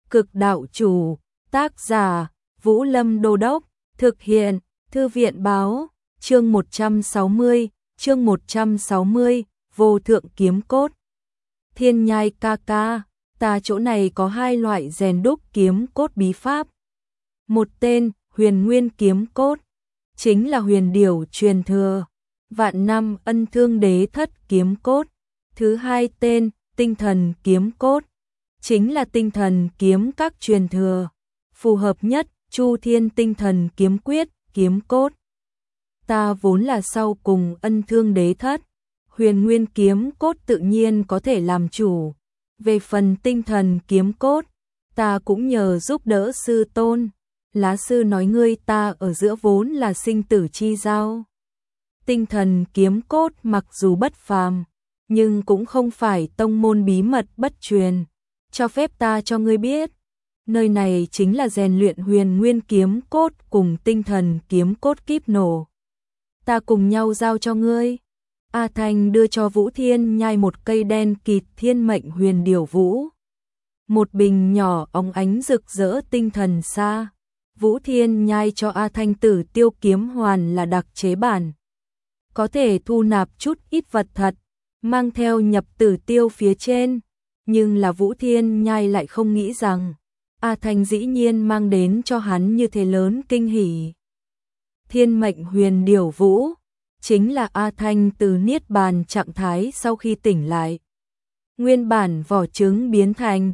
Cực đạo chủ, tác giả, Vũ Lâm Đô Đốc, thực hiện, Thư viện báo, chương 160, vô thượng kiếm cốt. Thiên Nhai ca ca, ta chỗ này có hai loại rèn đúc kiếm cốt bí pháp. Một tên, Huyền Nguyên kiếm cốt, chính là huyền điểu truyền thừa, vạn năm ân thương đế thất kiếm cốt. Thứ hai tên, Tinh thần kiếm cốt, chính là tinh thần kiếm các truyền thừa, phù hợp nhất Chu Thiên tinh thần kiếm quyết, kiếm cốt. Ta vốn là sau cùng ân thương đế thất, Huyền Nguyên kiếm cốt tự nhiên có thể làm chủ. Về phần tinh thần kiếm cốt, ta cũng nhờ giúp đỡ sư tôn. Lá sư nói ngươi ta ở giữa vốn là sinh tử chi giao. Tinh thần kiếm cốt mặc dù bất phàm, nhưng cũng không phải tông môn bí mật bất truyền. Cho phép ta cho ngươi biết, nơi này chính là rèn luyện Huyền Nguyên kiếm cốt cùng tinh thần kiếm cốt kíp nổ. Ta cùng nhau giao cho ngươi. A Thanh đưa cho Vũ Thiên Nhai một cây đen kịt thiên mệnh huyền điểu vũ. Một bình nhỏ óng ánh rực rỡ tinh thần xa. Vũ Thiên Nhai cho A Thanh Tử tiêu kiếm hoàn là đặc chế bản. Có thể thu nạp chút ít vật thật, mang theo nhập tử tiêu phía trên. Nhưng là Vũ Thiên Nhai lại không nghĩ rằng A Thanh dĩ nhiên mang đến cho hắn như thế lớn kinh hỉ. Thiên mệnh huyền điểu vũ chính là A Thanh từ niết bàn trạng thái sau khi tỉnh lại. Nguyên bản vỏ trứng biến thành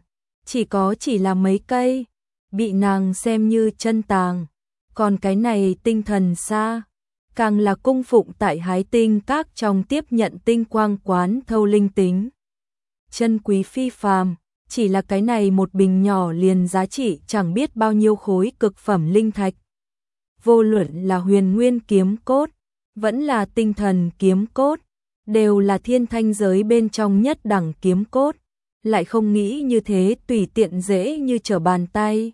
chỉ là mấy cây, bị nàng xem như chân tàng. Còn cái này tinh thần xa, càng là cung phụng tại Hái Tinh Các trong tiếp nhận tinh quang quán thâu linh tính. Chân quý phi phàm, chỉ là cái này một bình nhỏ liền giá trị chẳng biết bao nhiêu khối cực phẩm linh thạch. Vô luận là Huyền Nguyên kiếm cốt, vẫn là tinh thần kiếm cốt, đều là thiên thanh giới bên trong nhất đẳng kiếm cốt, lại không nghĩ như thế tùy tiện dễ như trở bàn tay.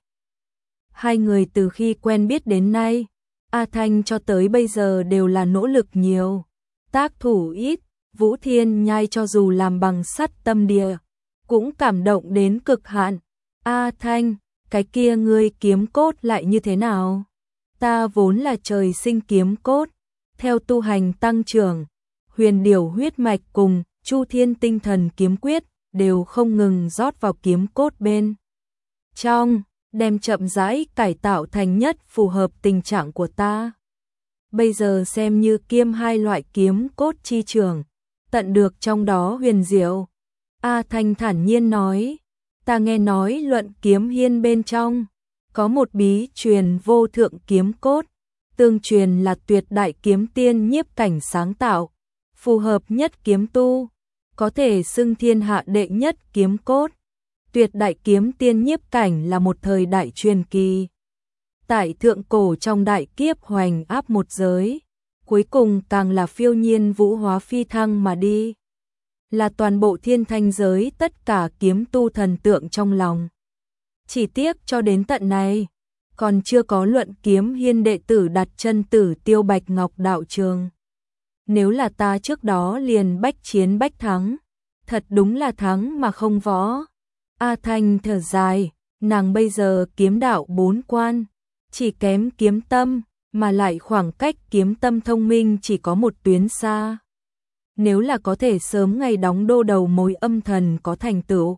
Hai người từ khi quen biết đến nay, A Thanh cho tới bây giờ đều là nỗ lực nhiều, tác thủ ít. Vũ Thiên Nhai cho dù làm bằng sắt tâm địa, cũng cảm động đến cực hạn. A Thanh, cái kia ngươi kiếm cốt lại như thế nào? Ta vốn là trời sinh kiếm cốt, theo tu hành tăng trưởng, huyền điểu huyết mạch cùng Chu Thiên tinh thần kiếm quyết đều không ngừng rót vào kiếm cốt bên trong, đem chậm rãi cải tạo thành nhất phù hợp tình trạng của ta. Bây giờ xem như kiêm hai loại kiếm cốt chi trường, tận được trong đó huyền diệu. A Thanh thản nhiên nói, ta nghe nói luận kiếm hiên bên trong, có một bí truyền vô thượng kiếm cốt, tương truyền là tuyệt đại kiếm tiên nhiếp cảnh sáng tạo, phù hợp nhất kiếm tu, có thể xưng thiên hạ đệ nhất kiếm cốt. Tuyệt đại kiếm tiên nhiếp cảnh là một thời đại truyền kỳ. Tại thượng cổ trong đại kiếp hoành áp một giới, cuối cùng càng là phiêu nhiên vũ hóa phi thăng mà đi. Là toàn bộ thiên thanh giới tất cả kiếm tu thần tượng trong lòng. Chỉ tiếc cho đến tận này, còn chưa có luận kiếm hiên đệ tử đặt chân tử tiêu bạch ngọc đạo trường. Nếu là ta trước đó liền bách chiến bách thắng, thật đúng là thắng mà không võ. A Thanh thở dài, nàng bây giờ kiếm đạo 4 quan, chỉ kém kiếm tâm, mà lại khoảng cách kiếm tâm thông minh chỉ có một tuyến xa. Nếu là có thể sớm ngày đóng đô đầu mối âm thần có thành tựu,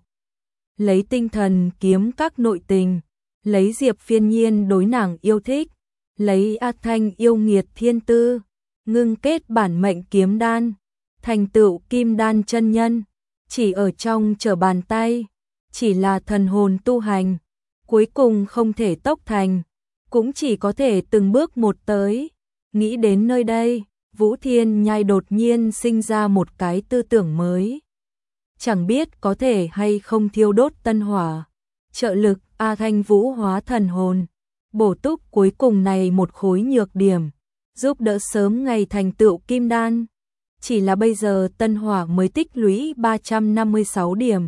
lấy tinh thần kiếm các nội tình, lấy Diệp Phiên Nhiên đối nàng yêu thích, lấy A Thanh yêu nghiệt thiên tư, ngưng kết bản mệnh kiếm đan, thành tựu kim đan chân nhân, chỉ ở trong trở bàn tay, chỉ là thần hồn tu hành, cuối cùng không thể tốc thành, cũng chỉ có thể từng bước một tới. Nghĩ đến nơi đây, Vũ Thiên Nhai đột nhiên sinh ra một cái tư tưởng mới. Chẳng biết có thể hay không thiêu đốt tân hỏa, trợ lực A Thanh vũ hóa thần hồn, bổ túc cuối cùng này một khối nhược điểm, giúp đỡ sớm ngày thành tựu kim đan. Chỉ là bây giờ tân hỏa mới tích lũy 356 điểm,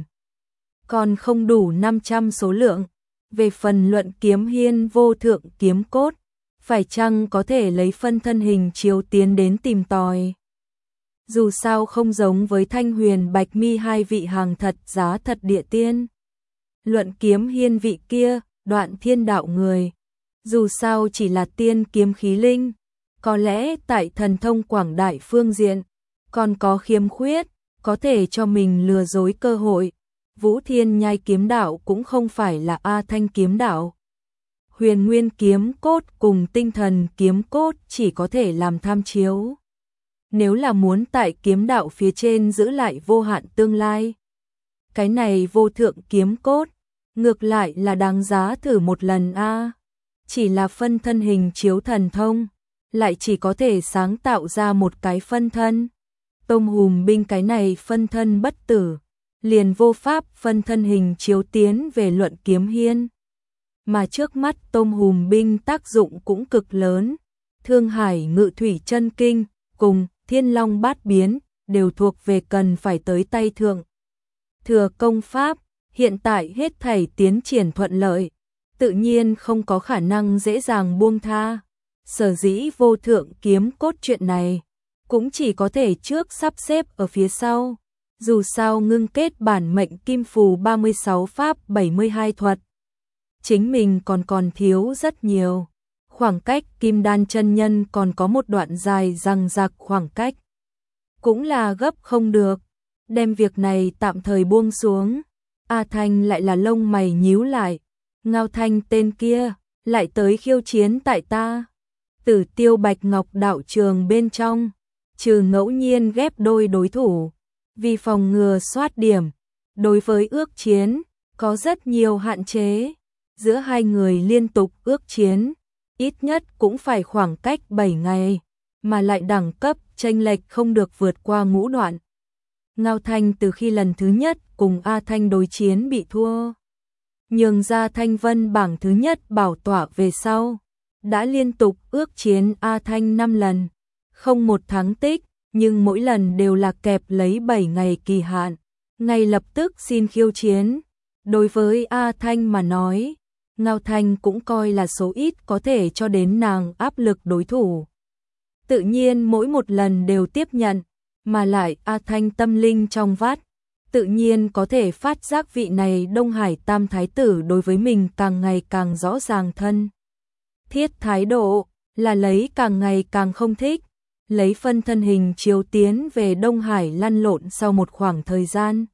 còn không đủ 500 số lượng. Về phần luận kiếm hiên vô thượng kiếm cốt, phải chăng có thể lấy phân thân hình chiếu tiến đến tìm tòi. Dù sao không giống với Thanh Huyền Bạch Mi hai vị hàng thật giá thật địa tiên. Luận Kiếm Hiên vị kia, Đoạn Thiên đạo người, dù sao chỉ là tiên kiếm khí linh, có lẽ tại thần thông quảng đại phương diện còn có khiếm khuyết, có thể cho mình lừa dối cơ hội. Vũ Thiên Nhai kiếm đạo cũng không phải là A Thanh kiếm đạo. Huyền Nguyên kiếm cốt cùng Tinh Thần kiếm cốt chỉ có thể làm tham chiếu. Nếu là muốn tại kiếm đạo phía trên giữ lại vô hạn tương lai, cái này vô thượng kiếm cốt, ngược lại là đáng giá thử một lần a. Chỉ là phân thân hình chiếu thần thông, lại chỉ có thể sáng tạo ra một cái phân thân. Tông Hùm Binh cái này phân thân bất tử, liền vô pháp phân thân hình chiếu tiến về Luận Kiếm Hiên. Mà trước mắt Tông Hùm Binh tác dụng cũng cực lớn, Thương Hải Ngự Thủy Chân Kinh cùng Thiên Long Bát Biến đều thuộc về cần phải tới tay thượng thừa công pháp, hiện tại hết thảy tiến triển thuận lợi, tự nhiên không có khả năng dễ dàng buông tha. Sở dĩ vô thượng kiếm cốt chuyện này cũng chỉ có thể trước sắp xếp ở phía sau. Dù sao ngưng kết bản mệnh kim phù 36 pháp 72 thuật, chính mình còn thiếu rất nhiều. Khoảng cách Kim Đan chân nhân còn có một đoạn dài dằng dặc khoảng cách. Cũng là gấp không được, đem việc này tạm thời buông xuống. A Thanh lại là lông mày nhíu lại, Ngao Thanh tên kia lại tới khiêu chiến tại ta. Tử Tiêu Bạch Ngọc đạo trường bên trong, trừ ngẫu nhiên ghép đôi đối thủ, vì phòng ngừa soát điểm, đối với ước chiến có rất nhiều hạn chế. Giữa hai người liên tục ước chiến, ít nhất cũng phải khoảng cách 7 ngày, mà lại đẳng cấp chênh lệch không được vượt qua ngũ đoạn. Ngao Thanh từ khi lần thứ nhất cùng A Thanh đối chiến bị thua, nhường ra Thanh Vân bảng thứ nhất bảo tọa về sau, đã liên tục ước chiến A Thanh 5 lần, không một thắng tích, nhưng mỗi lần đều là kẹp lấy 7 ngày kỳ hạn, ngay lập tức xin khiêu chiến. Đối với A Thanh mà nói, Ngao Thanh cũng coi là số ít có thể cho đến nàng áp lực đối thủ. Tự nhiên mỗi một lần đều tiếp nhận, mà lại A Thanh tâm linh trong vắt, tự nhiên có thể phát giác vị này Đông Hải Tam Thái tử đối với mình càng ngày càng rõ ràng thân thiết thái độ, là lấy càng ngày càng không thích, lấy phân thân hình chiếu tiến về Đông Hải lăn lộn sau một khoảng thời gian.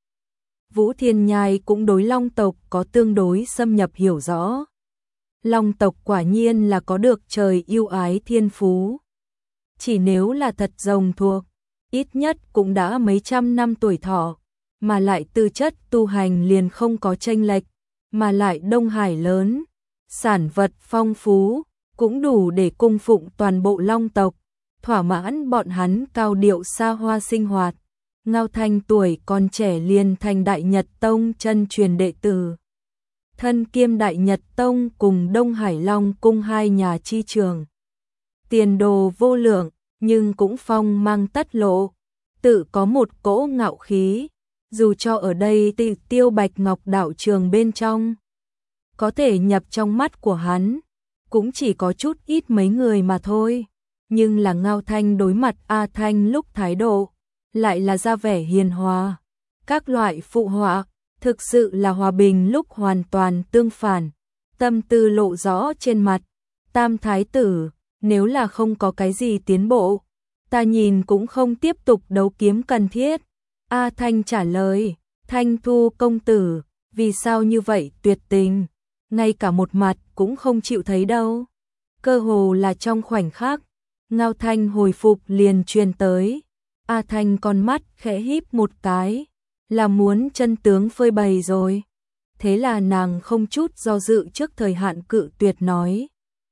Vũ Thiên Nhai cũng đối Long tộc có tương đối xâm nhập hiểu rõ. Long tộc quả nhiên là có được trời yêu ái thiên phú. Chỉ nếu là thật rồng thuộc, ít nhất cũng đã mấy trăm năm tuổi thọ, mà lại tư chất tu hành liền không có chênh lệch, mà lại Đông Hải lớn, sản vật phong phú, cũng đủ để cung phụng toàn bộ Long tộc, thỏa mãn bọn hắn cao điệu xa hoa sinh hoạt. Ngao Thanh tuổi còn trẻ liền thành Đại Nhật Tông chân truyền đệ tử, thân kiêm Đại Nhật Tông cùng Đông Hải Long cung hai nhà chi trường. Tiền đồ vô lượng, nhưng cũng phong mang tất lộ, tự có một cỗ ngạo khí, dù cho ở đây Tử Tiêu Bạch Ngọc đạo trường bên trong, có thể nhập trong mắt của hắn, cũng chỉ có chút ít mấy người mà thôi. Nhưng là Ngao Thanh đối mặt A Thanh lúc thái độ, lại là ra vẻ hiền hòa. Các loại phụ họa, thực sự là hòa bình lúc hoàn toàn tương phản. Tâm tư lộ rõ trên mặt. Tam Thái tử, nếu là không có cái gì tiến bộ, ta nhìn cũng không tiếp tục đấu kiếm cần thiết. A Thanh trả lời, Thanh Thu công tử, vì sao như vậy tuyệt tình, ngay cả một mặt cũng không chịu thấy đâu. Cơ hồ là trong khoảnh khắc, Ngao Thanh hồi phục liền truyền tới. A Thanh con mắt khẽ híp một cái, là muốn chân tướng phơi bày rồi. Thế là nàng không chút do dự trước thời hạn cự tuyệt nói.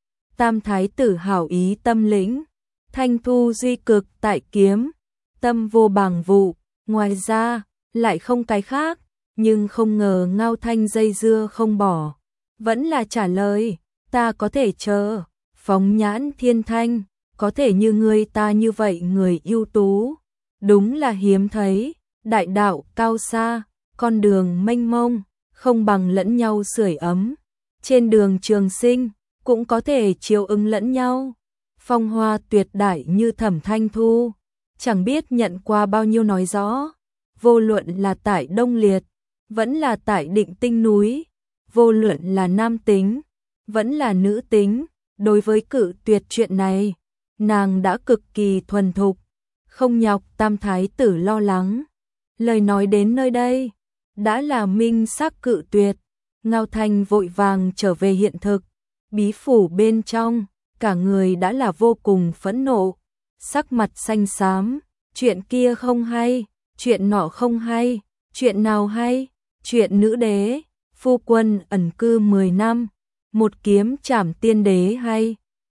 Tam Thái tử hảo ý tâm lĩnh, Thanh Thu duy cực tại kiếm, tâm vô bàng vụ, ngoài ra, lại không cái khác, nhưng không ngờ Ngao Thanh dây dưa không bỏ. Vẫn là trả lời, ta có thể chờ, phóng nhãn thiên thanh, có thể như ngươi ta như vậy người ưu tú. Đúng là hiếm thấy, đại đạo cao xa, con đường mênh mông, không bằng lẫn nhau sưởi ấm. Trên đường trường sinh, cũng có thể chiều ứng lẫn nhau. Phong hoa tuyệt đại như Thẩm Thanh Thu, chẳng biết nhận qua bao nhiêu nói rõ. Vô luận là tại Đông Liệt, vẫn là tại Định Tinh núi, vô luận là nam tính, vẫn là nữ tính, đối với cự tuyệt chuyện này, nàng đã cực kỳ thuần thục, không nhọc tam thái tử lo lắng. Lời nói đến nơi đây, đã là minh xác cự tuyệt, Ngao Thanh vội vàng trở về hiện thực, bí phủ bên trong, cả người đã là vô cùng phẫn nộ, sắc mặt xanh xám, chuyện kia không hay, chuyện nọ không hay, chuyện nào hay, chuyện nữ đế, phu quân ẩn cư 10 năm, một kiếm trảm tiên đế hay.